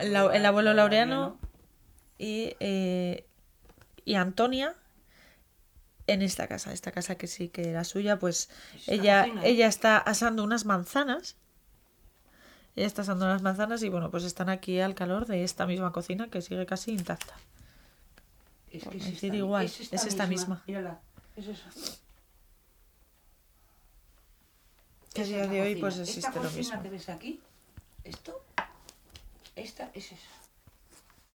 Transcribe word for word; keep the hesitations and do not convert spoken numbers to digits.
la- el abuelo Laureano y, eh, y Antonia en esta casa, esta casa que sí que era suya, pues Esta ella, cocina, ¿eh? ella está asando unas manzanas. Ella está asando unas manzanas y bueno, pues están aquí al calor de esta misma cocina que sigue casi intacta. Es Por que es decir esta, igual, es esta, es esta misma. misma. Mírala, es esa. Que a Esa día es la de hoy cocina. pues Esta existe lo cocina mismo. que ves aquí, esto, esta es esa.